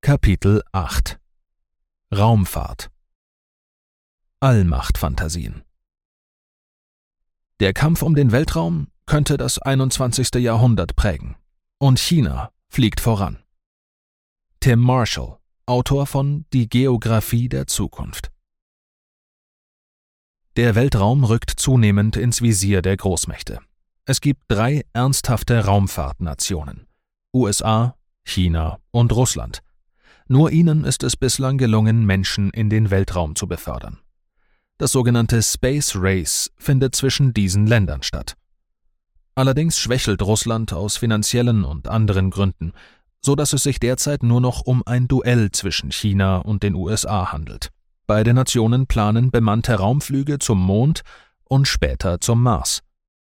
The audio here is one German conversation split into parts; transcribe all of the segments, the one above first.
Kapitel 8 Raumfahrt. Allmachtfantasien. Der Kampf um den Weltraum könnte das 21. Jahrhundert prägen. Und China fliegt voran. Tim Marshall, Autor von Die Geographie der Zukunft. Der Weltraum rückt zunehmend ins Visier der Großmächte. Es gibt 3 ernsthafte Raumfahrtnationen: USA, China und Russland. Nur ihnen ist es bislang gelungen, Menschen in den Weltraum zu befördern. Das sogenannte Space Race findet zwischen diesen Ländern statt. Allerdings schwächelt Russland aus finanziellen und anderen Gründen, so dass es sich derzeit nur noch um ein Duell zwischen China und den USA handelt. Beide Nationen planen bemannte Raumflüge zum Mond und später zum Mars.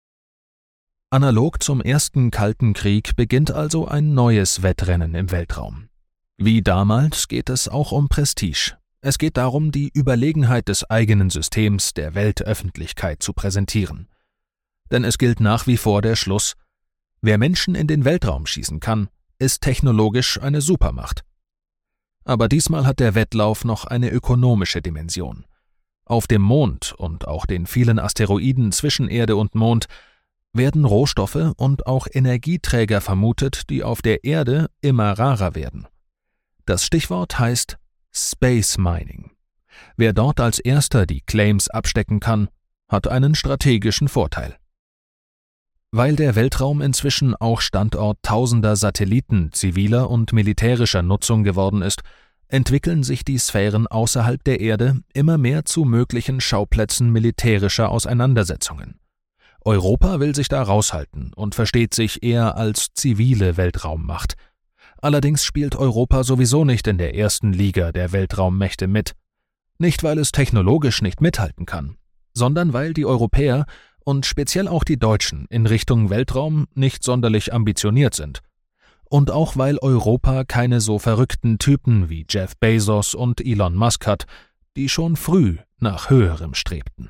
Analog zum ersten Kalten Krieg beginnt also ein neues Wettrennen im Weltraum. Wie damals geht es auch um Prestige. Es geht darum, die Überlegenheit des eigenen Systems der Weltöffentlichkeit zu präsentieren. Denn es gilt nach wie vor der Schluss: Wer Menschen in den Weltraum schießen kann, ist technologisch eine Supermacht. Aber diesmal hat der Wettlauf noch eine ökonomische Dimension. Auf dem Mond und auch den vielen Asteroiden zwischen Erde und Mond werden Rohstoffe und auch Energieträger vermutet, die auf der Erde immer rarer werden. Das Stichwort heißt Space Mining. Wer dort als erster die Claims abstecken kann, hat einen strategischen Vorteil. Weil der Weltraum inzwischen auch Standort tausender Satelliten ziviler und militärischer Nutzung geworden ist, entwickeln sich die Sphären außerhalb der Erde immer mehr zu möglichen Schauplätzen militärischer Auseinandersetzungen. Europa will sich da raushalten und versteht sich eher als zivile Weltraummacht. Allerdings spielt Europa sowieso nicht in der ersten Liga der Weltraummächte mit. Nicht, weil es technologisch nicht mithalten kann, sondern weil die Europäer und speziell auch die Deutschen in Richtung Weltraum nicht sonderlich ambitioniert sind. Und auch weil Europa keine so verrückten Typen wie Jeff Bezos und Elon Musk hat, die schon früh nach Höherem strebten.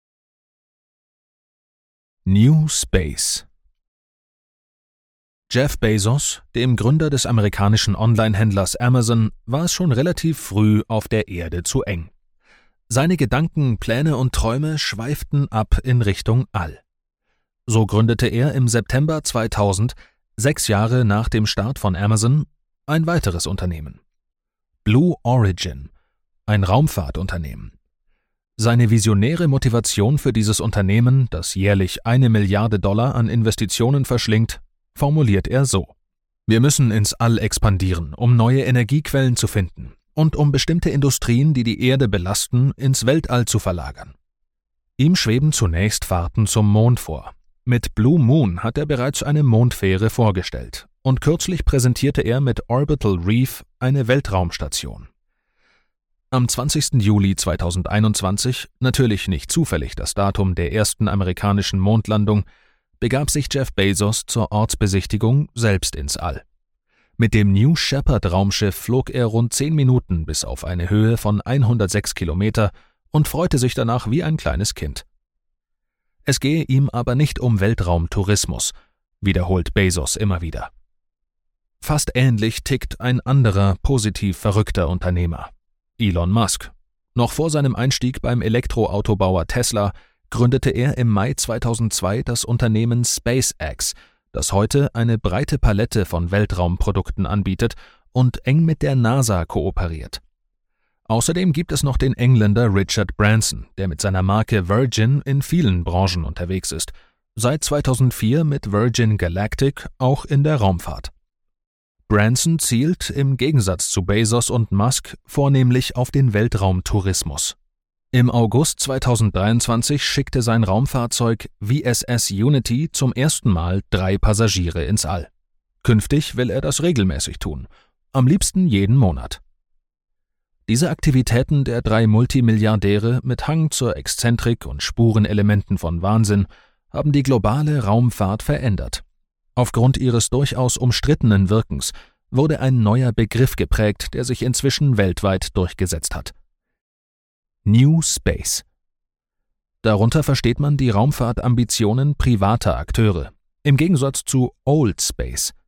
New Space. Jeff Bezos, dem Gründer des amerikanischen Online-Händlers Amazon, war es schon relativ früh auf der Erde zu eng. Seine Gedanken, Pläne und Träume schweiften ab in Richtung All. So gründete er im September 2000, 6 Jahre nach dem Start von Amazon, ein weiteres Unternehmen: Blue Origin, ein Raumfahrtunternehmen. Seine visionäre Motivation für dieses Unternehmen, das jährlich $1 Milliarde an Investitionen verschlingt, formuliert er so: Wir müssen ins All expandieren, um neue Energiequellen zu finden und um bestimmte Industrien, die die Erde belasten, ins Weltall zu verlagern. Ihm schweben zunächst Fahrten zum Mond vor. Mit Blue Moon hat er bereits eine Mondfähre vorgestellt und kürzlich präsentierte er mit Orbital Reef eine Weltraumstation. Am 20. Juli 2021, natürlich nicht zufällig das Datum der ersten amerikanischen Mondlandung, begab sich Jeff Bezos zur Ortsbesichtigung selbst ins All. Mit dem New Shepard Raumschiff flog er rund 10 Minuten bis auf eine Höhe von 106 Kilometer und freute sich danach wie ein kleines Kind. Es gehe ihm aber nicht um Weltraumtourismus, wiederholt Bezos immer wieder. Fast ähnlich tickt ein anderer positiv verrückter Unternehmer: Elon Musk. Noch vor seinem Einstieg beim Elektroautobauer Tesla gründete er im Mai 2002 das Unternehmen SpaceX, das heute eine breite Palette von Weltraumprodukten anbietet und eng mit der NASA kooperiert. Außerdem gibt es noch den Engländer Richard Branson, der mit seiner Marke Virgin in vielen Branchen unterwegs ist, seit 2004 mit Virgin Galactic auch in der Raumfahrt. Branson zielt im Gegensatz zu Bezos und Musk vornehmlich auf den Weltraumtourismus. Im August 2023 schickte sein Raumfahrzeug VSS Unity zum ersten Mal 3 Passagiere ins All. Künftig will er das regelmäßig tun, am liebsten jeden Monat. Diese Aktivitäten der 3 Multimilliardäre mit Hang zur Exzentrik und Spurenelementen von Wahnsinn haben die globale Raumfahrt verändert. Aufgrund ihres durchaus umstrittenen Wirkens wurde ein neuer Begriff geprägt, der sich inzwischen weltweit durchgesetzt hat: New Space. Darunter versteht man die Raumfahrtambitionen privater Akteure, im Gegensatz zu Old Space.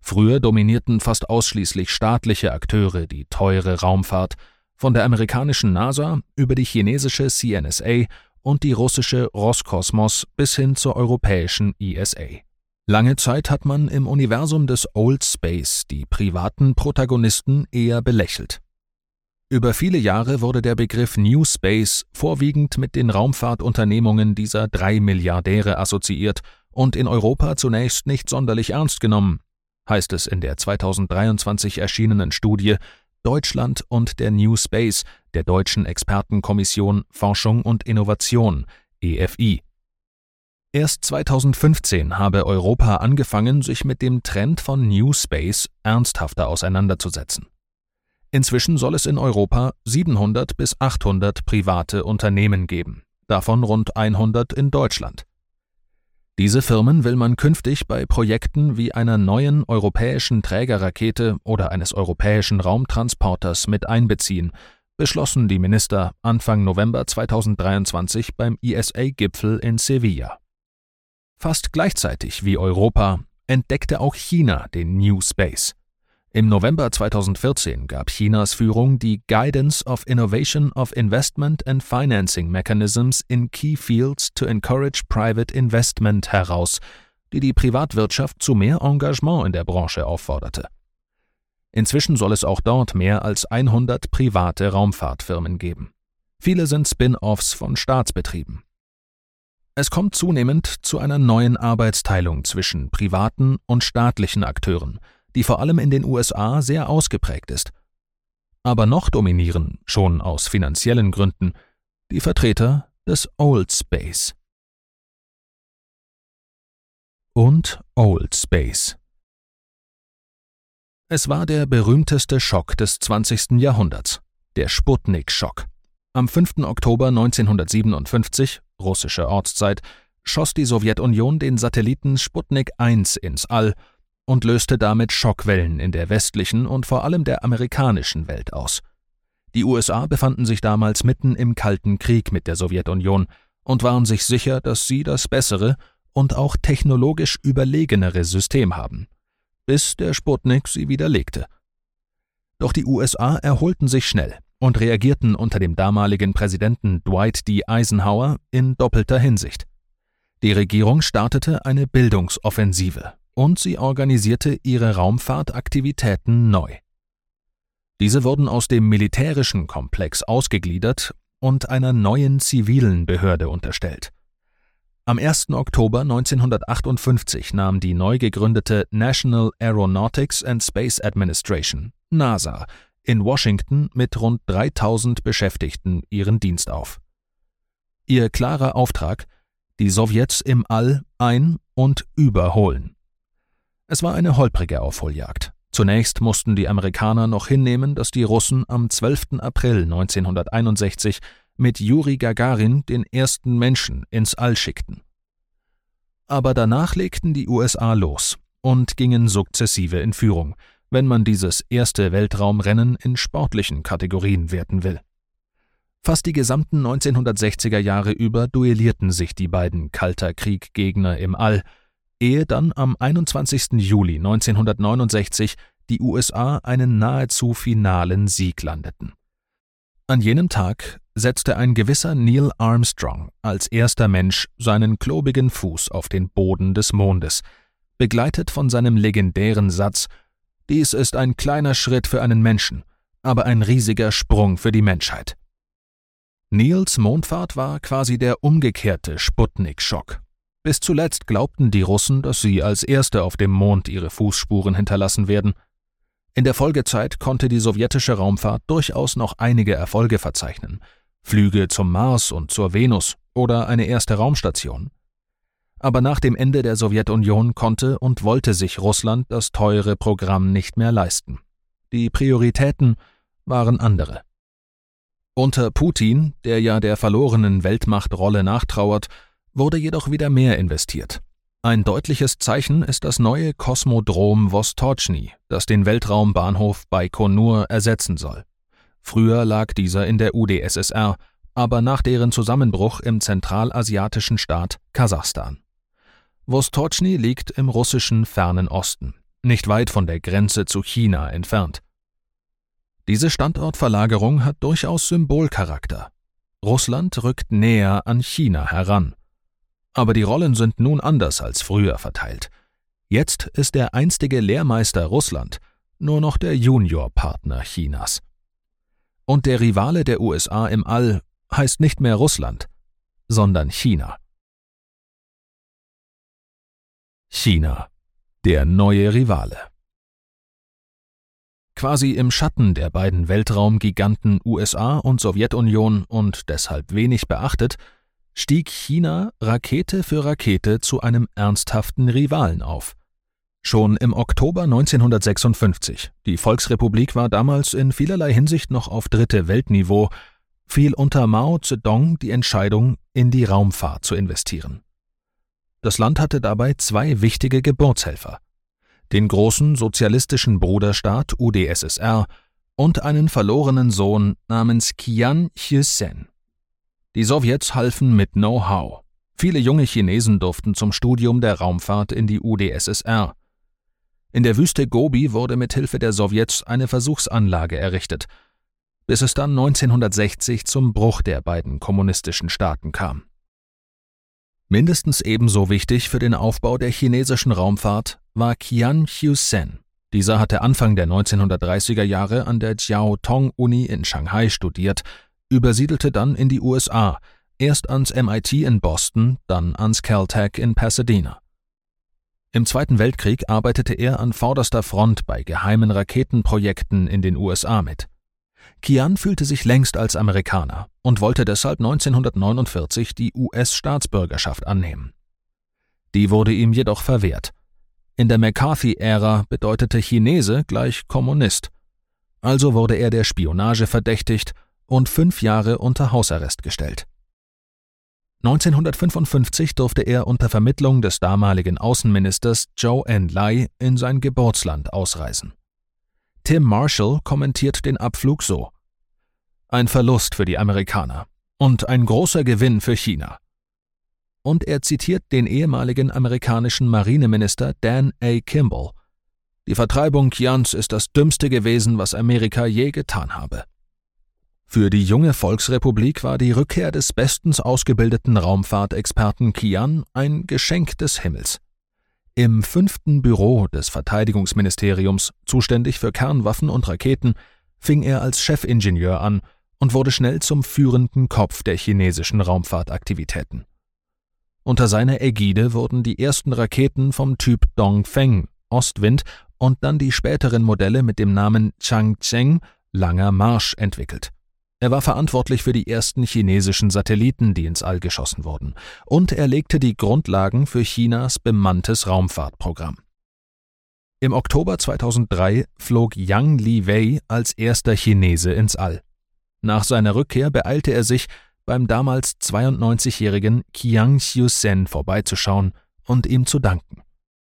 Früher dominierten fast ausschließlich staatliche Akteure die teure Raumfahrt, von der amerikanischen NASA über die chinesische CNSA und die russische Roskosmos bis hin zur europäischen ESA. Lange Zeit hat man im Universum des Old Space die privaten Protagonisten eher belächelt. Über viele Jahre wurde der Begriff New Space vorwiegend mit den Raumfahrtunternehmungen dieser 3 Milliardäre assoziiert und in Europa zunächst nicht sonderlich ernst genommen, heißt es in der 2023 erschienenen Studie Deutschland und der New Space der Deutschen Expertenkommission Forschung und Innovation, EFI. Erst 2015 habe Europa angefangen, sich mit dem Trend von New Space ernsthafter auseinanderzusetzen. Inzwischen soll es in Europa 700 bis 800 private Unternehmen geben, davon rund 100 in Deutschland. Diese Firmen will man künftig bei Projekten wie einer neuen europäischen Trägerrakete oder eines europäischen Raumtransporters mit einbeziehen, beschlossen die Minister Anfang November 2023 beim ESA-Gipfel in Sevilla. Fast gleichzeitig wie Europa entdeckte auch China den New Space. Im November 2014 gab Chinas Führung die Guidance of Innovation of Investment and Financing Mechanisms in Key Fields to Encourage Private Investment heraus, die die Privatwirtschaft zu mehr Engagement in der Branche aufforderte. Inzwischen soll es auch dort mehr als 100 private Raumfahrtfirmen geben. Viele sind Spin-offs von Staatsbetrieben. Es kommt zunehmend zu einer neuen Arbeitsteilung zwischen privaten und staatlichen Akteuren, die vor allem in den USA sehr ausgeprägt ist. Aber noch dominieren, schon aus finanziellen Gründen, die Vertreter des Old Space. Und Old Space. Es war der berühmteste Schock des 20. Jahrhunderts, der Sputnik-Schock. Am 5. Oktober 1957, russische Ortszeit, schoss die Sowjetunion den Satelliten Sputnik 1 ins All und löste damit Schockwellen in der westlichen und vor allem der amerikanischen Welt aus. Die USA befanden sich damals mitten im Kalten Krieg mit der Sowjetunion und waren sich sicher, dass sie das bessere und auch technologisch überlegenere System haben, bis der Sputnik sie widerlegte. Doch die USA erholten sich schnell und reagierten unter dem damaligen Präsidenten Dwight D. Eisenhower in doppelter Hinsicht. Die Regierung startete eine Bildungsoffensive und sie organisierte ihre Raumfahrtaktivitäten neu. Diese wurden aus dem militärischen Komplex ausgegliedert und einer neuen zivilen Behörde unterstellt. Am 1. Oktober 1958 nahm die neu gegründete National Aeronautics and Space Administration, NASA, in Washington mit rund 3000 Beschäftigten ihren Dienst auf. Ihr klarer Auftrag: die Sowjets im All ein- und überholen. Es war eine holprige Aufholjagd. Zunächst mussten die Amerikaner noch hinnehmen, dass die Russen am 12. April 1961 mit Juri Gagarin den ersten Menschen ins All schickten. Aber danach legten die USA los und gingen sukzessive in Führung, wenn man dieses erste Weltraumrennen in sportlichen Kategorien werten will. Fast die gesamten 1960er Jahre über duellierten sich die beiden Kalter-Krieg-Gegner im All, ehe dann am 21. Juli 1969 die USA einen nahezu finalen Sieg landeten. An jenem Tag setzte ein gewisser Neil Armstrong als erster Mensch seinen klobigen Fuß auf den Boden des Mondes, begleitet von seinem legendären Satz: »Dies ist ein kleiner Schritt für einen Menschen, aber ein riesiger Sprung für die Menschheit.« Neils Mondfahrt war quasi der umgekehrte Sputnik-Schock. Bis zuletzt glaubten die Russen, dass sie als Erste auf dem Mond ihre Fußspuren hinterlassen werden. In der Folgezeit konnte die sowjetische Raumfahrt durchaus noch einige Erfolge verzeichnen: Flüge zum Mars und zur Venus oder eine erste Raumstation. Aber nach dem Ende der Sowjetunion konnte und wollte sich Russland das teure Programm nicht mehr leisten. Die Prioritäten waren andere. Unter Putin, der ja der verlorenen Weltmachtrolle nachtrauert, wurde jedoch wieder mehr investiert. Ein deutliches Zeichen ist das neue Kosmodrom Wostochny, das den Weltraumbahnhof Baikonur ersetzen soll. Früher lag dieser in der UdSSR, aber nach deren Zusammenbruch im zentralasiatischen Staat Kasachstan. Wostochny liegt im russischen Fernen Osten, nicht weit von der Grenze zu China entfernt. Diese Standortverlagerung hat durchaus Symbolcharakter. Russland rückt näher an China heran. Aber die Rollen sind nun anders als früher verteilt. Jetzt ist der einstige Lehrmeister Russland nur noch der Juniorpartner Chinas. Und der Rivale der USA im All heißt nicht mehr Russland, sondern China. China, der neue Rivale. Quasi im Schatten der beiden Weltraumgiganten USA und Sowjetunion und deshalb wenig beachtet, stieg China Rakete für Rakete zu einem ernsthaften Rivalen auf. Schon im Oktober 1956, die Volksrepublik war damals in vielerlei Hinsicht noch auf Dritte-Welt-Niveau, fiel unter Mao Zedong die Entscheidung, in die Raumfahrt zu investieren. Das Land hatte dabei zwei wichtige Geburtshelfer: den großen sozialistischen Bruderstaat UdSSR und einen verlorenen Sohn namens Qian Husain. Die Sowjets halfen mit Know-how. Viele junge Chinesen durften zum Studium der Raumfahrt in die UdSSR. In der Wüste Gobi wurde mit Hilfe der Sowjets eine Versuchsanlage errichtet, bis es dann 1960 zum Bruch der beiden kommunistischen Staaten kam. Mindestens ebenso wichtig für den Aufbau der chinesischen Raumfahrt war Qian Husain. Dieser hatte Anfang der 1930er Jahre an der Jiao Tong Uni in Shanghai studiert, übersiedelte dann in die USA, erst ans MIT in Boston, dann ans Caltech in Pasadena. Im Zweiten Weltkrieg arbeitete er an vorderster Front bei geheimen Raketenprojekten in den USA mit. Qian fühlte sich längst als Amerikaner und wollte deshalb 1949 die US-Staatsbürgerschaft annehmen. Die wurde ihm jedoch verwehrt. In der McCarthy-Ära bedeutete Chinese gleich Kommunist. Also wurde er der Spionage verdächtigt und 5 Jahre unter Hausarrest gestellt. 1955 durfte er unter Vermittlung des damaligen Außenministers Zhou Enlai in sein Geburtsland ausreisen. Tim Marshall kommentiert den Abflug so: Ein Verlust für die Amerikaner und ein großer Gewinn für China. Und er zitiert den ehemaligen amerikanischen Marineminister Dan A. Kimball: Die Vertreibung Qians ist das Dümmste gewesen, was Amerika je getan habe. Für die junge Volksrepublik war die Rückkehr des bestens ausgebildeten Raumfahrtexperten Qian ein Geschenk des Himmels. Im 5. Büro des Verteidigungsministeriums, zuständig für Kernwaffen und Raketen, fing er als Chefingenieur an und wurde schnell zum führenden Kopf der chinesischen Raumfahrtaktivitäten. Unter seiner Ägide wurden die ersten Raketen vom Typ Dongfeng, Ostwind, und dann die späteren Modelle mit dem Namen Changcheng, Langer Marsch, entwickelt. Er war verantwortlich für die ersten chinesischen Satelliten, die ins All geschossen wurden, und er legte die Grundlagen für Chinas bemanntes Raumfahrtprogramm. Im Oktober 2003 flog Yang Liwei als erster Chinese ins All. Nach seiner Rückkehr beeilte er sich, beim damals 92-jährigen Qian Husain vorbeizuschauen und ihm zu danken.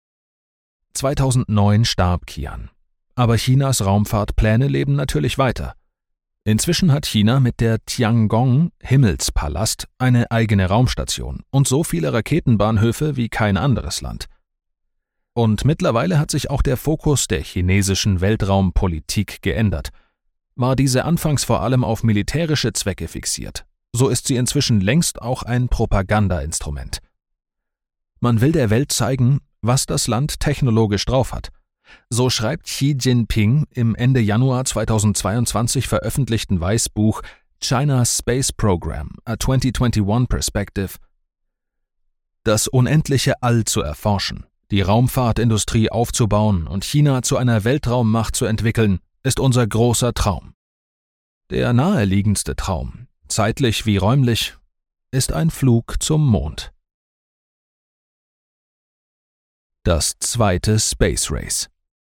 2009 starb Qian, aber Chinas Raumfahrtpläne leben natürlich weiter. Inzwischen hat China mit der Tiangong Himmelspalast eine eigene Raumstation und so viele Raketenbahnhöfe wie kein anderes Land. Und mittlerweile hat sich auch der Fokus der chinesischen Weltraumpolitik geändert. War diese anfangs vor allem auf militärische Zwecke fixiert, so ist sie inzwischen längst auch ein Propagandainstrument. Man will der Welt zeigen, was das Land technologisch drauf hat. So schreibt Xi Jinping im Ende Januar 2022 veröffentlichten Weißbuch China's Space Program, a 2021 Perspective: Das unendliche All zu erforschen, die Raumfahrtindustrie aufzubauen und China zu einer Weltraummacht zu entwickeln, ist unser großer Traum. Der naheliegendste Traum, zeitlich wie räumlich, ist ein Flug zum Mond. Das zweite Space Race.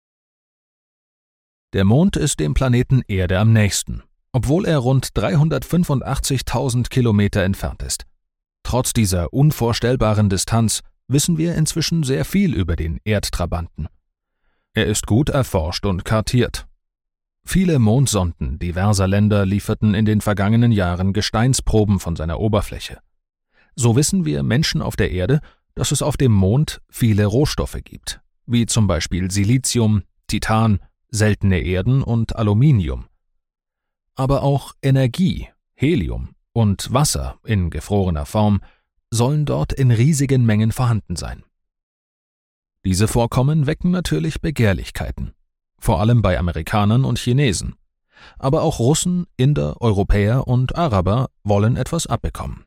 Der Mond ist dem Planeten Erde am nächsten, obwohl er rund 385.000 Kilometer entfernt ist. Trotz dieser unvorstellbaren Distanz wissen wir inzwischen sehr viel über den Erdtrabanten. Er ist gut erforscht und kartiert. Viele Mondsonden diverser Länder lieferten in den vergangenen Jahren Gesteinsproben von seiner Oberfläche. So wissen wir Menschen auf der Erde, dass es auf dem Mond viele Rohstoffe gibt, wie zum Beispiel Silizium, Titan, seltene Erden und Aluminium. Aber auch Energie, Helium und Wasser in gefrorener Form sollen dort in riesigen Mengen vorhanden sein. Diese Vorkommen wecken natürlich Begehrlichkeiten, vor allem bei Amerikanern und Chinesen. Aber auch Russen, Inder, Europäer und Araber wollen etwas abbekommen.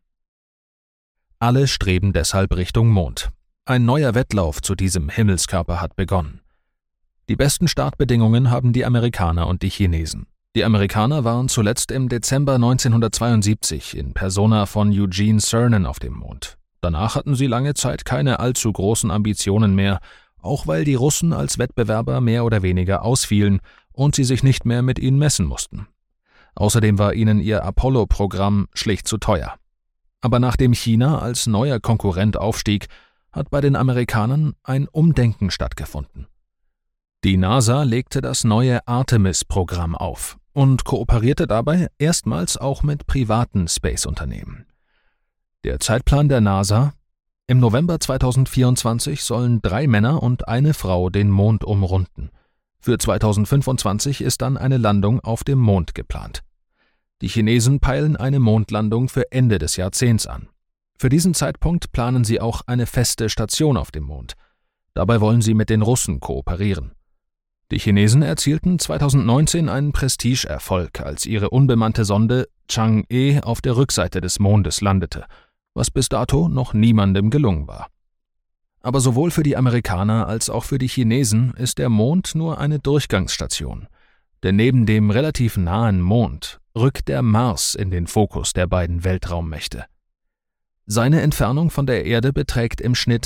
Alle streben deshalb Richtung Mond. Ein neuer Wettlauf zu diesem Himmelskörper hat begonnen. Die besten Startbedingungen haben die Amerikaner und die Chinesen. Die Amerikaner waren zuletzt im Dezember 1972 in Persona von Eugene Cernan auf dem Mond. Danach hatten sie lange Zeit keine allzu großen Ambitionen mehr, auch weil die Russen als Wettbewerber mehr oder weniger ausfielen und sie sich nicht mehr mit ihnen messen mussten. Außerdem war ihnen ihr Apollo-Programm schlicht zu teuer. Aber nachdem China als neuer Konkurrent aufstieg, hat bei den Amerikanern ein Umdenken stattgefunden. Die NASA legte das neue Artemis-Programm auf und kooperierte dabei erstmals auch mit privaten Space-Unternehmen. Der Zeitplan der NASA: Im November 2024 sollen 3 Männer und eine Frau den Mond umrunden. Für 2025 ist dann eine Landung auf dem Mond geplant. Die Chinesen peilen eine Mondlandung für Ende des Jahrzehnts an. Für diesen Zeitpunkt planen sie auch eine feste Station auf dem Mond. Dabei wollen sie mit den Russen kooperieren. Die Chinesen erzielten 2019 einen Prestigeerfolg, als ihre unbemannte Sonde Chang'e auf der Rückseite des Mondes landete, was bis dato noch niemandem gelungen war. Aber sowohl für die Amerikaner als auch für die Chinesen ist der Mond nur eine Durchgangsstation. Denn neben dem relativ nahen Mond rückt der Mars in den Fokus der beiden Weltraummächte. Seine Entfernung von der Erde beträgt im Schnitt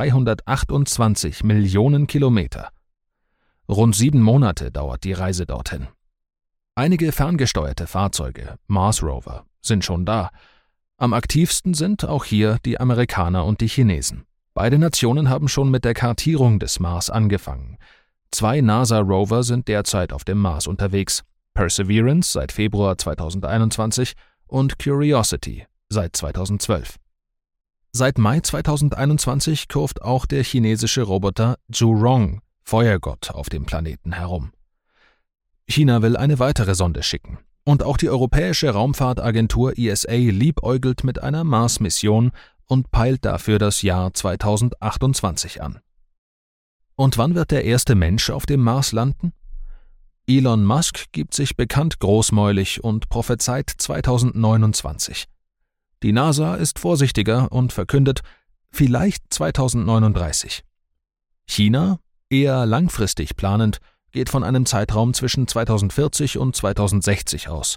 228 Millionen Kilometer. Rund 7 Monate dauert die Reise dorthin. Einige ferngesteuerte Fahrzeuge, Mars Rover, sind schon da. Am aktivsten sind auch hier die Amerikaner und die Chinesen. Beide Nationen haben schon mit der Kartierung des Mars angefangen. 2 NASA-Rover sind derzeit auf dem Mars unterwegs: Perseverance seit Februar 2021 und Curiosity seit 2012. Seit Mai 2021 kurft auch der chinesische Roboter Zhurong, Feuergott, auf dem Planeten herum. China will eine weitere Sonde schicken. Und auch die europäische Raumfahrtagentur ESA liebäugelt mit einer Mars-Mission und peilt dafür das Jahr 2028 an. Und wann wird der erste Mensch auf dem Mars landen? Elon Musk gibt sich bekannt großmäulig und prophezeit 2029. Die NASA ist vorsichtiger und verkündet vielleicht 2039. China, eher langfristig planend, geht von einem Zeitraum zwischen 2040 und 2060 aus.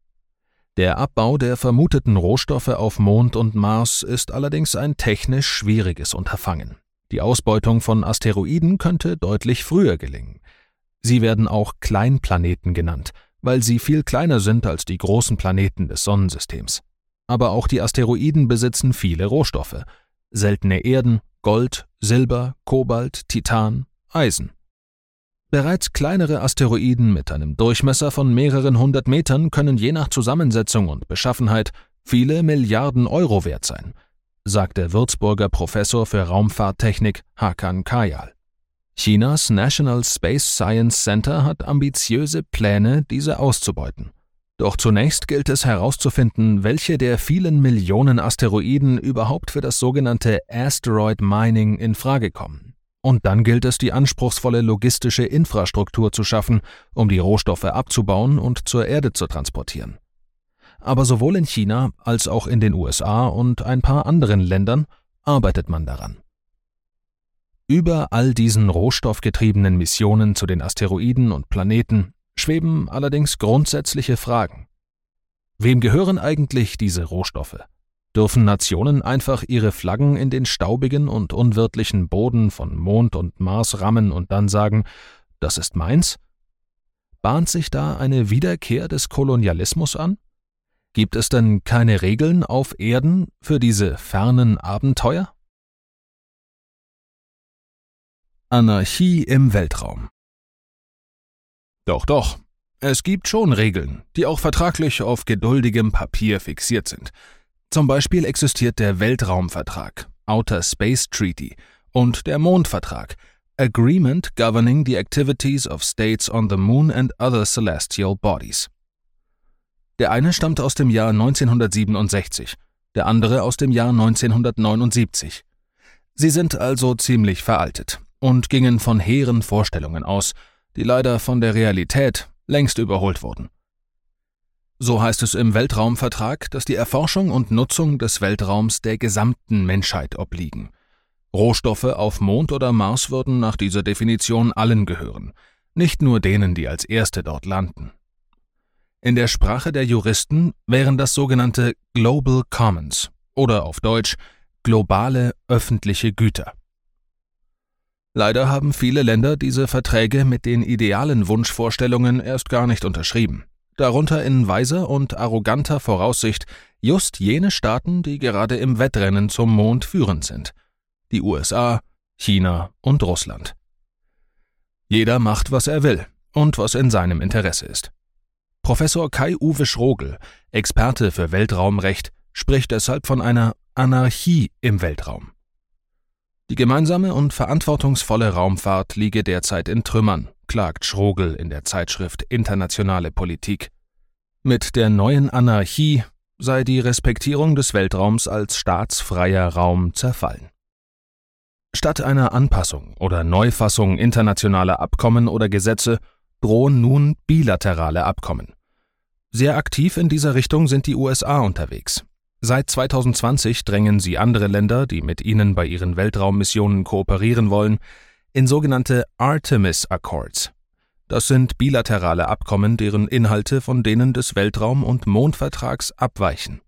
Der Abbau der vermuteten Rohstoffe auf Mond und Mars ist allerdings ein technisch schwieriges Unterfangen. Die Ausbeutung von Asteroiden könnte deutlich früher gelingen. Sie werden auch Kleinplaneten genannt, weil sie viel kleiner sind als die großen Planeten des Sonnensystems. Aber auch die Asteroiden besitzen viele Rohstoffe: seltene Erden, Gold, Silber, Kobalt, Titan, Eisen. Bereits kleinere Asteroiden mit einem Durchmesser von mehreren 100 Metern können je nach Zusammensetzung und Beschaffenheit viele Milliarden Euro wert sein, sagt der Würzburger Professor für Raumfahrttechnik Hakan Kayal. Chinas National Space Science Center hat ambitiöse Pläne, diese auszubeuten. Doch zunächst gilt es herauszufinden, welche der vielen Millionen Asteroiden überhaupt für das sogenannte Asteroid Mining in Frage kommen. Und dann gilt es, die anspruchsvolle logistische Infrastruktur zu schaffen, um die Rohstoffe abzubauen und zur Erde zu transportieren. Aber sowohl in China als auch in den USA und ein paar anderen Ländern arbeitet man daran. Über all diesen rohstoffgetriebenen Missionen zu den Asteroiden und Planeten schweben allerdings grundsätzliche Fragen. Wem gehören eigentlich diese Rohstoffe? Dürfen Nationen einfach ihre Flaggen in den staubigen und unwirtlichen Boden von Mond und Mars rammen und dann sagen, das ist meins? Bahnt sich da eine Wiederkehr des Kolonialismus an? Gibt es denn keine Regeln auf Erden für diese fernen Abenteuer? Anarchie im Weltraum. Doch, es gibt schon Regeln, die auch vertraglich auf geduldigem Papier fixiert sind. Zum Beispiel existiert der Weltraumvertrag, Outer Space Treaty, und der Mondvertrag, Agreement Governing the Activities of States on the Moon and Other Celestial Bodies. Der eine stammt aus dem Jahr 1967, der andere aus dem Jahr 1979. Sie sind also ziemlich veraltet und gingen von hehren Vorstellungen aus, die leider von der Realität längst überholt wurden. So heißt es im Weltraumvertrag, dass die Erforschung und Nutzung des Weltraums der gesamten Menschheit obliegen. Rohstoffe auf Mond oder Mars würden nach dieser Definition allen gehören, nicht nur denen, die als Erste dort landen. In der Sprache der Juristen wären das sogenannte Global Commons oder auf Deutsch globale öffentliche Güter. Leider haben viele Länder diese Verträge mit den idealen Wunschvorstellungen erst gar nicht unterschrieben. Darunter in weiser und arroganter Voraussicht just jene Staaten, die gerade im Wettrennen zum Mond führend sind: die USA, China und Russland. Jeder macht, was er will und was in seinem Interesse ist. Professor Kai-Uwe Schrogel, Experte für Weltraumrecht, spricht deshalb von einer Anarchie im Weltraum. Die gemeinsame und verantwortungsvolle Raumfahrt liege derzeit in Trümmern, klagt Schrogel in der Zeitschrift Internationale Politik. Mit der neuen Anarchie sei die Respektierung des Weltraums als staatsfreier Raum zerfallen. Statt einer Anpassung oder Neufassung internationaler Abkommen oder Gesetze drohen nun bilaterale Abkommen. Sehr aktiv in dieser Richtung sind die USA unterwegs. Seit 2020 drängen sie andere Länder, die mit ihnen bei ihren Weltraummissionen kooperieren wollen, in sogenannte Artemis Accords. Das sind bilaterale Abkommen, deren Inhalte von denen des Weltraum- und Mondvertrags abweichen.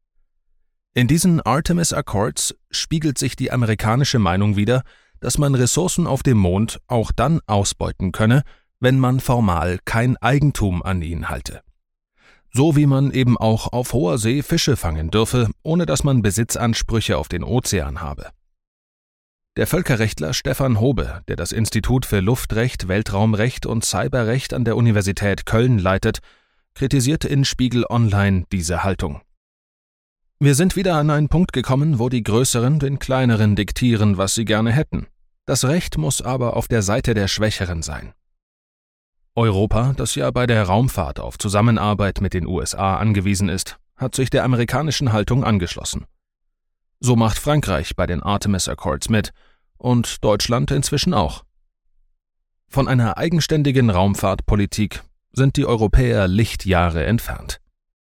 In diesen Artemis Accords spiegelt sich die amerikanische Meinung wider, dass man Ressourcen auf dem Mond auch dann ausbeuten könne, wenn man formal kein Eigentum an ihnen halte. So wie man eben auch auf hoher See Fische fangen dürfe, ohne dass man Besitzansprüche auf den Ozean habe. Der Völkerrechtler Stefan Hobe, der das Institut für Luftrecht, Weltraumrecht und Cyberrecht an der Universität Köln leitet, kritisiert in Spiegel Online diese Haltung. Wir sind wieder an einen Punkt gekommen, wo die Größeren den Kleineren diktieren, was sie gerne hätten. Das Recht muss aber auf der Seite der Schwächeren sein. Europa, das ja bei der Raumfahrt auf Zusammenarbeit mit den USA angewiesen ist, hat sich der amerikanischen Haltung angeschlossen. So macht Frankreich bei den Artemis Accords mit und Deutschland inzwischen auch. Von einer eigenständigen Raumfahrtpolitik sind die Europäer Lichtjahre entfernt.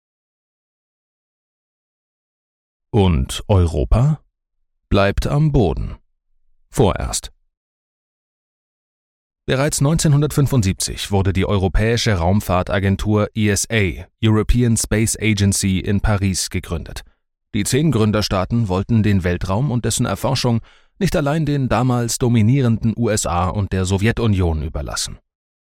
Und Europa bleibt am Boden. Vorerst. Bereits 1975 wurde die Europäische Raumfahrtagentur ESA, European Space Agency, in Paris gegründet. Die 10 Gründerstaaten wollten den Weltraum und dessen Erforschung nicht allein den damals dominierenden USA und der Sowjetunion überlassen.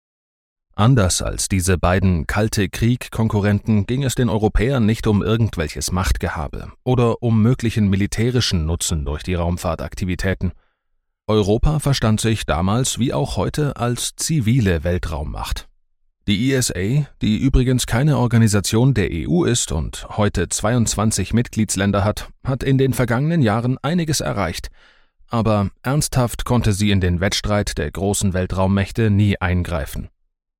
Anders als diese beiden Kalte-Krieg-Konkurrenten ging es den Europäern nicht um irgendwelches Machtgehabe oder um möglichen militärischen Nutzen durch die Raumfahrtaktivitäten. Europa verstand sich damals wie auch heute als zivile Weltraummacht. Die ESA, die übrigens keine Organisation der EU ist und heute 22 Mitgliedsländer hat in den vergangenen Jahren einiges erreicht, aber ernsthaft konnte sie in den Wettstreit der großen Weltraummächte nie eingreifen.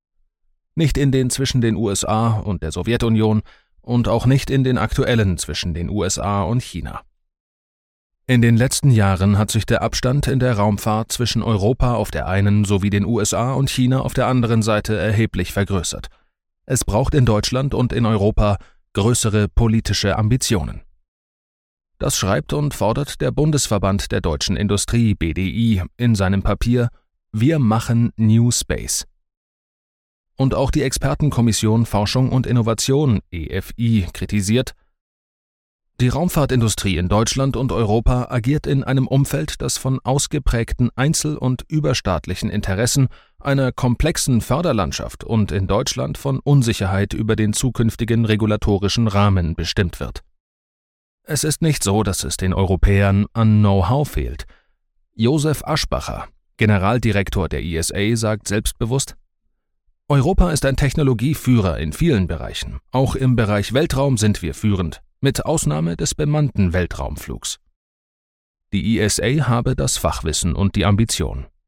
Nicht in den zwischen den USA und der Sowjetunion und auch nicht in den aktuellen zwischen den USA und China. In den letzten Jahren hat sich der Abstand in der Raumfahrt zwischen Europa auf der einen sowie den USA und China auf der anderen Seite erheblich vergrößert. Es braucht in Deutschland und in Europa größere politische Ambitionen. Das schreibt und fordert der Bundesverband der deutschen Industrie BDI in seinem Papier Wir machen New Space. Und auch die Expertenkommission Forschung und Innovation EFI kritisiert: Die Raumfahrtindustrie in Deutschland und Europa agiert in einem Umfeld, das von ausgeprägten einzel- und überstaatlichen Interessen, einer komplexen Förderlandschaft und in Deutschland von Unsicherheit über den zukünftigen regulatorischen Rahmen bestimmt wird. Es ist nicht so, dass es den Europäern an Know-how fehlt. Josef Aschbacher, Generaldirektor der ESA, sagt selbstbewusst: Europa ist ein Technologieführer in vielen Bereichen. Auch im Bereich Weltraum sind wir führend, mit Ausnahme des bemannten Weltraumflugs. Die ESA habe das Fachwissen und die Ambition.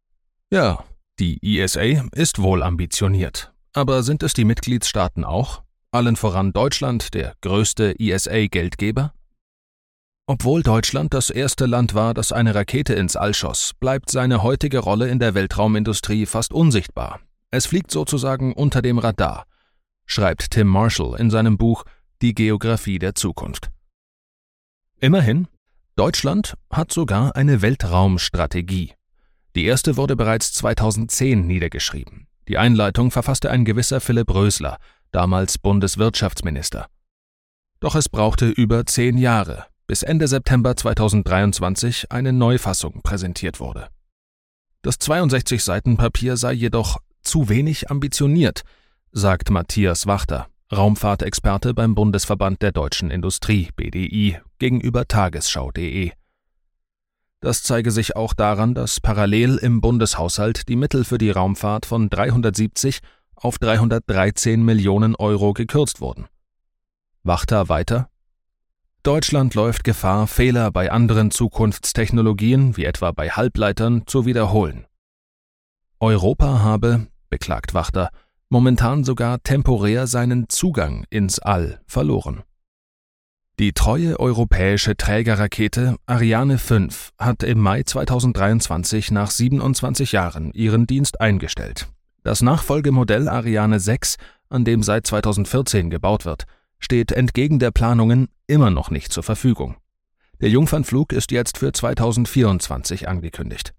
Ja, die ESA ist wohl ambitioniert. Aber sind es die Mitgliedstaaten auch? Allen voran Deutschland, der größte ESA-Geldgeber? Obwohl Deutschland das erste Land war, das eine Rakete ins All schoss, bleibt seine heutige Rolle in der Weltraumindustrie fast unsichtbar. Es fliegt sozusagen unter dem Radar, schreibt Tim Marshall in seinem Buch Die Geographie der Zukunft. Immerhin, Deutschland hat sogar eine Weltraumstrategie. Die erste wurde bereits 2010 niedergeschrieben. Die Einleitung verfasste ein gewisser Philipp Rösler, damals Bundeswirtschaftsminister. Doch es brauchte über 10 Jahre, bis Ende September 2023 eine Neufassung präsentiert wurde. Das 62 Seiten Papier sei jedoch zu wenig ambitioniert, sagt Matthias Wachter, Raumfahrtexperte beim Bundesverband der Deutschen Industrie, BDI, gegenüber tagesschau.de. Das zeige sich auch daran, dass parallel im Bundeshaushalt die Mittel für die Raumfahrt von 370 auf 313 Millionen Euro gekürzt wurden. Wachter weiter: Deutschland läuft Gefahr, Fehler bei anderen Zukunftstechnologien, wie etwa bei Halbleitern, zu wiederholen. Europa habe, beklagt Wachter, momentan sogar temporär seinen Zugang ins All verloren. Die treue europäische Trägerrakete Ariane 5 hat im Mai 2023 nach 27 Jahren ihren Dienst eingestellt. Das Nachfolgemodell Ariane 6, an dem seit 2014 gebaut wird, steht entgegen der Planungen immer noch nicht zur Verfügung. Der Jungfernflug ist jetzt für 2024 angekündigt.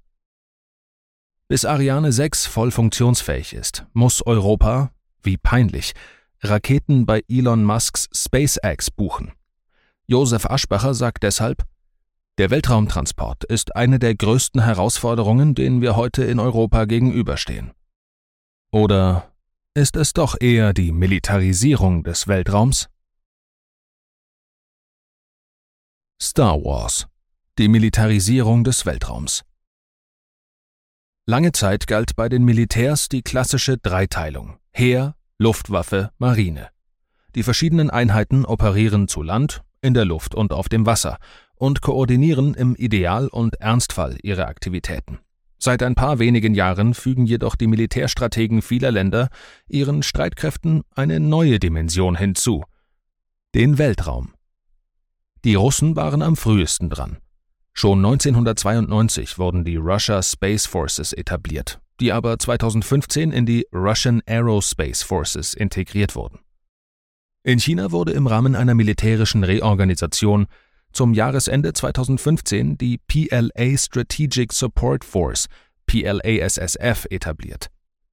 Bis Ariane 6 voll funktionsfähig ist, muss Europa, wie peinlich, Raketen bei Elon Musks SpaceX buchen. Josef Aschbacher sagt deshalb: Der Weltraumtransport ist eine der größten Herausforderungen, denen wir heute in Europa gegenüberstehen. Oder ist es doch eher die Militarisierung des Weltraums? Star Wars – Die Militarisierung des Weltraums. Lange Zeit galt bei den Militärs die klassische Dreiteilung: Heer, Luftwaffe, Marine. Die verschiedenen Einheiten operieren zu Land, in der Luft und auf dem Wasser und koordinieren im Ideal- und Ernstfall ihre Aktivitäten. Seit ein paar wenigen Jahren fügen jedoch die Militärstrategen vieler Länder ihren Streitkräften eine neue Dimension hinzu: den Weltraum. Die Russen waren am frühesten dran. Schon 1992 wurden die Russia Space Forces etabliert, die aber 2015 in die Russian Aerospace Forces integriert wurden. In China wurde im Rahmen einer militärischen Reorganisation zum Jahresende 2015 die PLA Strategic Support Force, PLASSF, etabliert.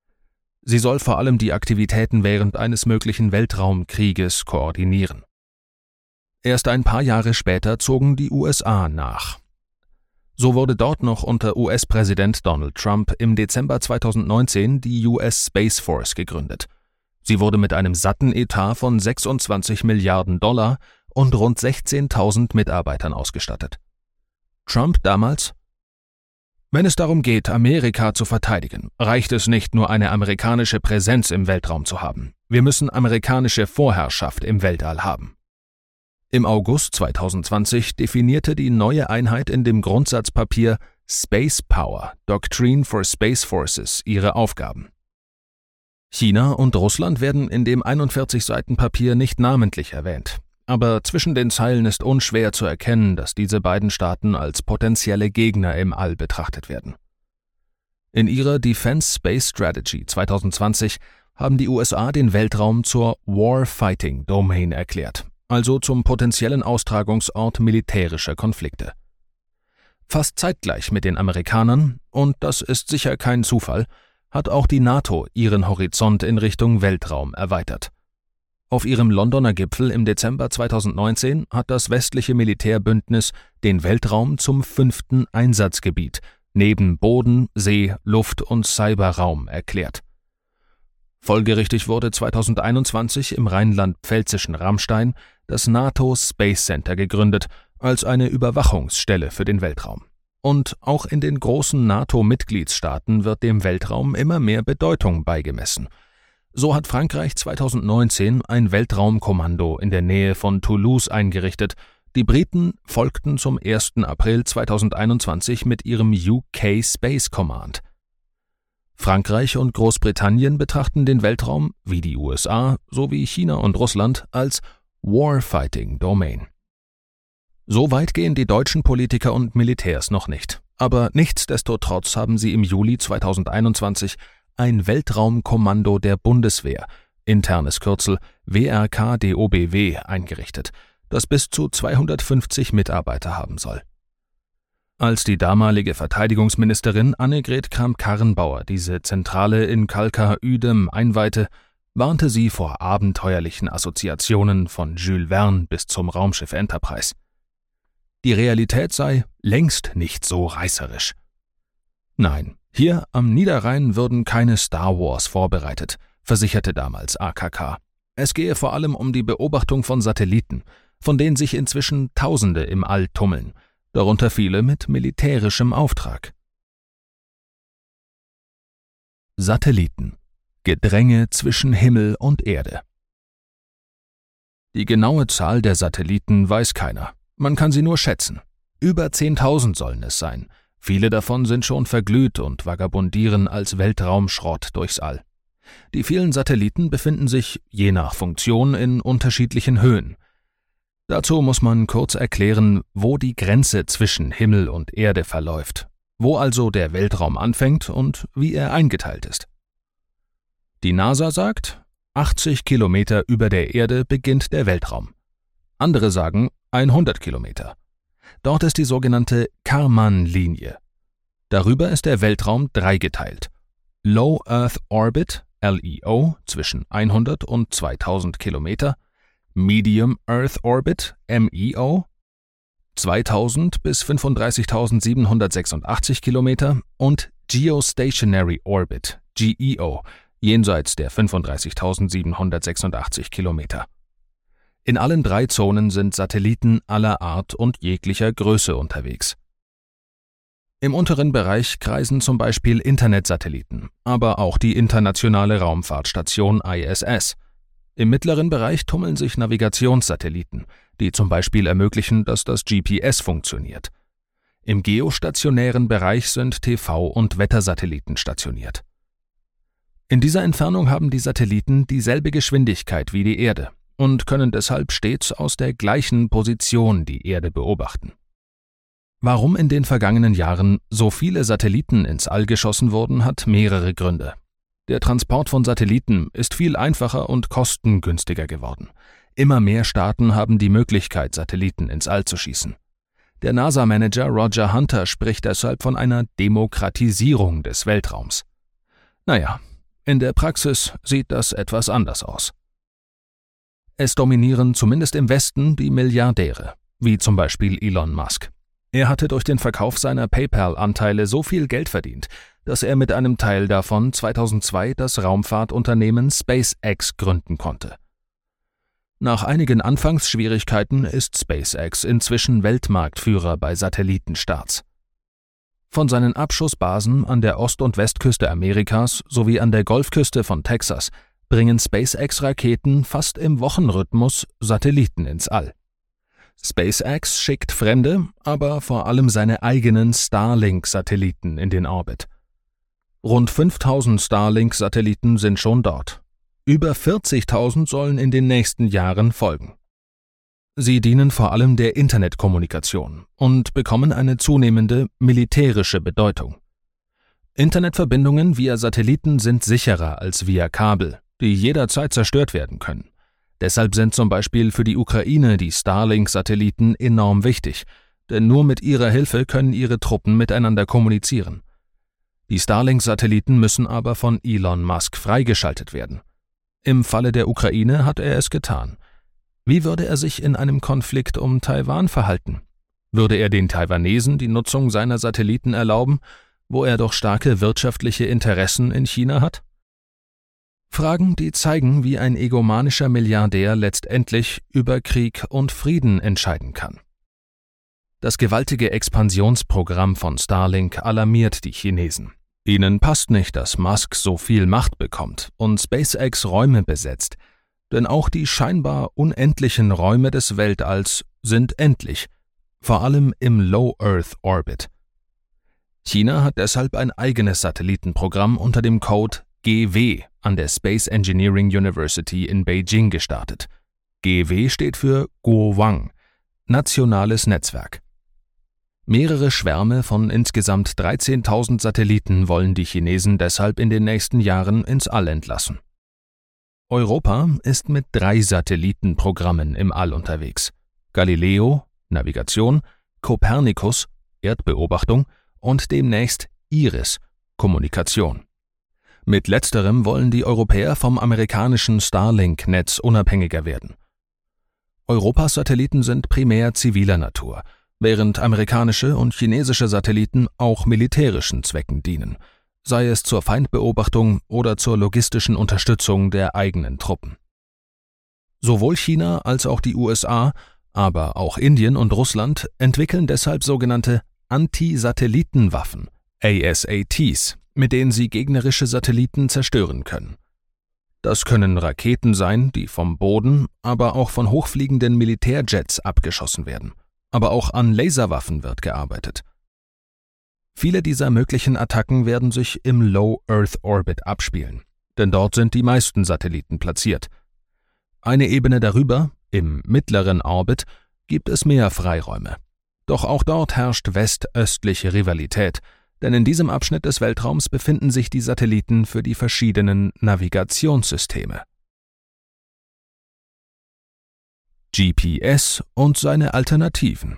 Sie soll vor allem die Aktivitäten während eines möglichen Weltraumkrieges koordinieren. Erst ein paar Jahre später zogen die USA nach. So wurde dort noch unter US-Präsident Donald Trump im Dezember 2019 die US Space Force gegründet. Sie wurde mit einem satten Etat von 26 Milliarden $ und rund 16.000 Mitarbeitern ausgestattet. Trump damals: Wenn es darum geht, Amerika zu verteidigen, reicht es nicht, nur eine amerikanische Präsenz im Weltraum zu haben. Wir müssen amerikanische Vorherrschaft im Weltall haben. Im August 2020 definierte die neue Einheit in dem Grundsatzpapier Space Power – Doctrine for Space Forces ihre Aufgaben. China und Russland werden in dem 41 Seiten Papier nicht namentlich erwähnt, aber zwischen den Zeilen ist unschwer zu erkennen, dass diese beiden Staaten als potenzielle Gegner im All betrachtet werden. In ihrer Defense Space Strategy 2020 haben die USA den Weltraum zur War-Fighting Domain erklärt, also zum potenziellen Austragungsort militärischer Konflikte. Fast zeitgleich mit den Amerikanern, und das ist sicher kein Zufall, hat auch die NATO ihren Horizont in Richtung Weltraum erweitert. Auf ihrem Londoner Gipfel im Dezember 2019 hat das westliche Militärbündnis den Weltraum zum 5. Einsatzgebiet neben Boden-, See-, Luft- und Cyberraum erklärt. Folgerichtig wurde 2021 im rheinland-pfälzischen Ramstein das NATO Space Center gegründet als eine Überwachungsstelle für den Weltraum. Und auch in den großen NATO-Mitgliedsstaaten wird dem Weltraum immer mehr Bedeutung beigemessen. So hat Frankreich 2019 ein Weltraumkommando in der Nähe von Toulouse eingerichtet. Die Briten folgten zum 1. April 2021 mit ihrem UK Space Command. Frankreich und Großbritannien betrachten den Weltraum, wie die USA sowie China und Russland, als Warfighting Domain. So weit gehen die deutschen Politiker und Militärs noch nicht, aber nichtsdestotrotz haben sie im Juli 2021 ein Weltraumkommando der Bundeswehr, internes Kürzel WRK-DOBW, eingerichtet, das bis zu 250 Mitarbeiter haben soll. Als die damalige Verteidigungsministerin Annegret Kramp-Karrenbauer diese Zentrale in Kalkar-Uedem einweihte, warnte sie vor abenteuerlichen Assoziationen von Jules Verne bis zum Raumschiff Enterprise. Die Realität sei längst nicht so reißerisch. Nein, hier am Niederrhein würden keine Star Wars vorbereitet, versicherte damals AKK. Es gehe vor allem um die Beobachtung von Satelliten, von denen sich inzwischen Tausende im All tummeln, darunter viele mit militärischem Auftrag. Satelliten. Gedränge zwischen Himmel und Erde. Die genaue Zahl der Satelliten weiß keiner. Man kann sie nur schätzen. Über 10.000 sollen es sein. Viele davon sind schon verglüht und vagabundieren als Weltraumschrott durchs All. Die vielen Satelliten befinden sich, je nach Funktion, in unterschiedlichen Höhen. Dazu muss man kurz erklären, wo die Grenze zwischen Himmel und Erde verläuft, wo also der Weltraum anfängt und wie er eingeteilt ist. Die NASA sagt, 80 Kilometer über der Erde beginnt der Weltraum. Andere sagen 100 Kilometer. Dort ist die sogenannte Kármán-Linie. Darüber ist der Weltraum dreigeteilt. Low Earth Orbit, LEO, zwischen 100 und 2000 Kilometer, Medium Earth Orbit, MEO, 2000 bis 35.786 Kilometer und Geostationary Orbit, GEO, jenseits der 35.786 Kilometer. In allen drei Zonen sind Satelliten aller Art und jeglicher Größe unterwegs. Im unteren Bereich kreisen zum Beispiel Internetsatelliten, aber auch die internationale Raumfahrtstation ISS. Im mittleren Bereich tummeln sich Navigationssatelliten, die zum Beispiel ermöglichen, dass das GPS funktioniert. Im geostationären Bereich sind TV- und Wettersatelliten stationiert. In dieser Entfernung haben die Satelliten dieselbe Geschwindigkeit wie die Erde und können deshalb stets aus der gleichen Position die Erde beobachten. Warum in den vergangenen Jahren so viele Satelliten ins All geschossen wurden, hat mehrere Gründe. Der Transport von Satelliten ist viel einfacher und kostengünstiger geworden. Immer mehr Staaten haben die Möglichkeit, Satelliten ins All zu schießen. Der NASA-Manager Roger Hunter spricht deshalb von einer Demokratisierung des Weltraums. Naja, in der Praxis sieht das etwas anders aus. Es dominieren zumindest im Westen die Milliardäre, wie zum Beispiel Elon Musk. Er hatte durch den Verkauf seiner PayPal-Anteile so viel Geld verdient, dass er mit einem Teil davon 2002 das Raumfahrtunternehmen SpaceX gründen konnte. Nach einigen Anfangsschwierigkeiten ist SpaceX inzwischen Weltmarktführer bei Satellitenstarts. Von seinen Abschussbasen an der Ost- und Westküste Amerikas sowie an der Golfküste von Texas bringen SpaceX-Raketen fast im Wochenrhythmus Satelliten ins All. SpaceX schickt fremde, aber vor allem seine eigenen Starlink-Satelliten in den Orbit. Rund 5.000 Starlink-Satelliten sind schon dort. Über 40.000 sollen in den nächsten Jahren folgen. Sie dienen vor allem der Internetkommunikation und bekommen eine zunehmende militärische Bedeutung. Internetverbindungen via Satelliten sind sicherer als via Kabel, die jederzeit zerstört werden können. Deshalb sind zum Beispiel für die Ukraine die Starlink-Satelliten enorm wichtig, denn nur mit ihrer Hilfe können ihre Truppen miteinander kommunizieren. Die Starlink-Satelliten müssen aber von Elon Musk freigeschaltet werden. Im Falle der Ukraine hat er es getan. Wie würde er sich in einem Konflikt um Taiwan verhalten? Würde er den Taiwanesen die Nutzung seiner Satelliten erlauben, wo er doch starke wirtschaftliche Interessen in China hat? Fragen, die zeigen, wie ein egomanischer Milliardär letztendlich über Krieg und Frieden entscheiden kann. Das gewaltige Expansionsprogramm von Starlink alarmiert die Chinesen. Ihnen passt nicht, dass Musk so viel Macht bekommt und SpaceX Räume besetzt, denn auch die scheinbar unendlichen Räume des Weltalls sind endlich, vor allem im Low Earth Orbit. China hat deshalb ein eigenes Satellitenprogramm unter dem Code GW an der Space Engineering University in Beijing gestartet. GW steht für Guowang, Nationales Netzwerk. Mehrere Schwärme von insgesamt 13.000 Satelliten wollen die Chinesen deshalb in den nächsten Jahren ins All entlassen. Europa ist mit 3 Satellitenprogrammen im All unterwegs: Galileo, Navigation, Copernicus, Erdbeobachtung und demnächst IRIS, Kommunikation. Mit letzterem wollen die Europäer vom amerikanischen Starlink-Netz unabhängiger werden. Europas Satelliten sind primär ziviler Natur, während amerikanische und chinesische Satelliten auch militärischen Zwecken dienen, sei es zur Feindbeobachtung oder zur logistischen Unterstützung der eigenen Truppen. Sowohl China als auch die USA, aber auch Indien und Russland entwickeln deshalb sogenannte Anti-Satelliten-Waffen, ASATs, mit denen sie gegnerische Satelliten zerstören können. Das können Raketen sein, die vom Boden, aber auch von hochfliegenden Militärjets abgeschossen werden. Aber auch an Laserwaffen wird gearbeitet. Viele dieser möglichen Attacken werden sich im Low Earth Orbit abspielen, denn dort sind die meisten Satelliten platziert. Eine Ebene darüber, im mittleren Orbit, gibt es mehr Freiräume. Doch auch dort herrscht west-östliche Rivalität, denn in diesem Abschnitt des Weltraums befinden sich die Satelliten für die verschiedenen Navigationssysteme. GPS und seine Alternativen.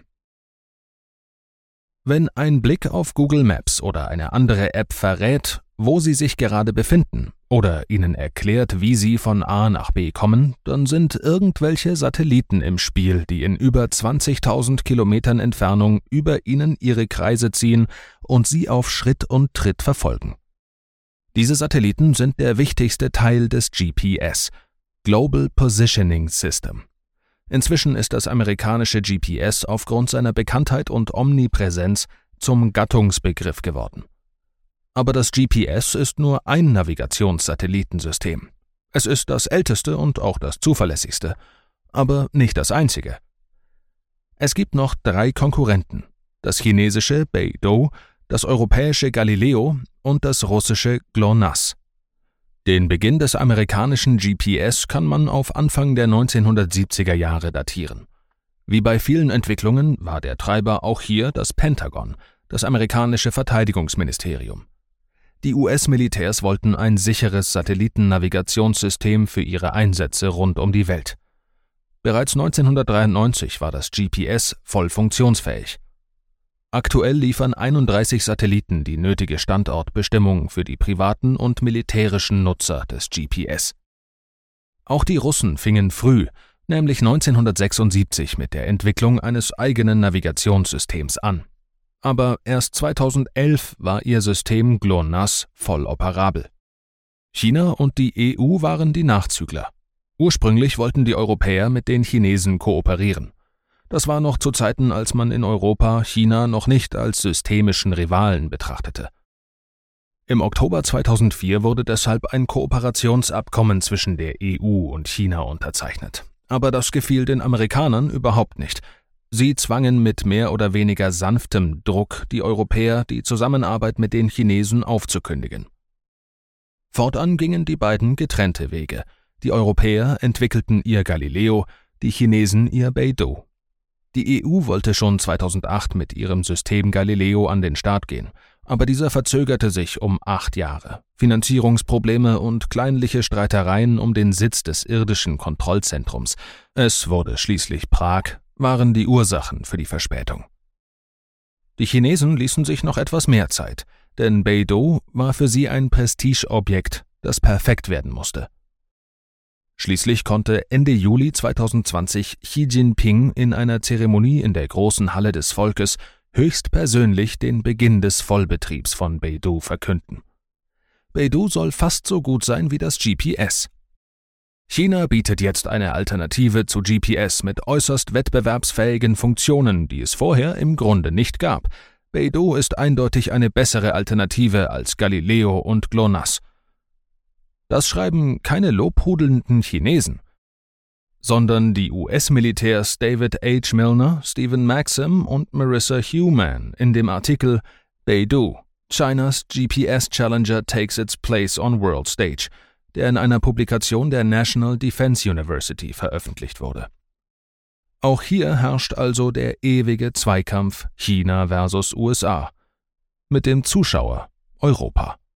Wenn ein Blick auf Google Maps oder eine andere App verrät, wo Sie sich gerade befinden oder Ihnen erklärt, wie Sie von A nach B kommen, dann sind irgendwelche Satelliten im Spiel, die in über 20.000 Kilometern Entfernung über Ihnen ihre Kreise ziehen und Sie auf Schritt und Tritt verfolgen. Diese Satelliten sind der wichtigste Teil des GPS, Global Positioning System. Inzwischen ist das amerikanische GPS aufgrund seiner Bekanntheit und Omnipräsenz zum Gattungsbegriff geworden. Aber das GPS ist nur ein Navigationssatellitensystem. Es ist das älteste und auch das zuverlässigste, aber nicht das einzige. Es gibt noch 3 Konkurrenten: das chinesische Beidou, das europäische Galileo und das russische GLONASS. Den Beginn des amerikanischen GPS kann man auf Anfang der 1970er Jahre datieren. Wie bei vielen Entwicklungen war der Treiber auch hier das Pentagon, das amerikanische Verteidigungsministerium. Die US-Militärs wollten ein sicheres Satellitennavigationssystem für ihre Einsätze rund um die Welt. Bereits 1993 war das GPS voll funktionsfähig. Aktuell liefern 31 Satelliten die nötige Standortbestimmung für die privaten und militärischen Nutzer des GPS. Auch die Russen fingen früh, nämlich 1976, mit der Entwicklung eines eigenen Navigationssystems an. Aber erst 2011 war ihr System GLONASS voll operabel. China und die EU waren die Nachzügler. Ursprünglich wollten die Europäer mit den Chinesen kooperieren. Das war noch zu Zeiten, als man in Europa China noch nicht als systemischen Rivalen betrachtete. Im Oktober 2004 wurde deshalb ein Kooperationsabkommen zwischen der EU und China unterzeichnet. Aber das gefiel den Amerikanern überhaupt nicht. Sie zwangen mit mehr oder weniger sanftem Druck die Europäer, die Zusammenarbeit mit den Chinesen aufzukündigen. Fortan gingen die beiden getrennte Wege. Die Europäer entwickelten ihr Galileo, die Chinesen ihr Beidou. Die EU wollte schon 2008 mit ihrem System Galileo an den Start gehen, aber dieser verzögerte sich um 8 Jahre. Finanzierungsprobleme und kleinliche Streitereien um den Sitz des irdischen Kontrollzentrums, es wurde schließlich Prag, waren die Ursachen für die Verspätung. Die Chinesen ließen sich noch etwas mehr Zeit, denn Beidou war für sie ein Prestigeobjekt, das perfekt werden musste. Schließlich konnte Ende Juli 2020 Xi Jinping in einer Zeremonie in der großen Halle des Volkes höchstpersönlich den Beginn des Vollbetriebs von Beidou verkünden. Beidou soll fast so gut sein wie das GPS. China bietet jetzt eine Alternative zu GPS mit äußerst wettbewerbsfähigen Funktionen, die es vorher im Grunde nicht gab. Beidou ist eindeutig eine bessere Alternative als Galileo und GLONASS. Das schreiben keine lobhudelnden Chinesen, sondern die US-Militärs David H. Milner, Stephen Maxim und Marissa Heumann in dem Artikel Beidou, China's GPS Challenger takes its place on world stage, der in einer Publikation der National Defense University veröffentlicht wurde. Auch hier herrscht also der ewige Zweikampf China versus USA. Mit dem Zuschauer Europa.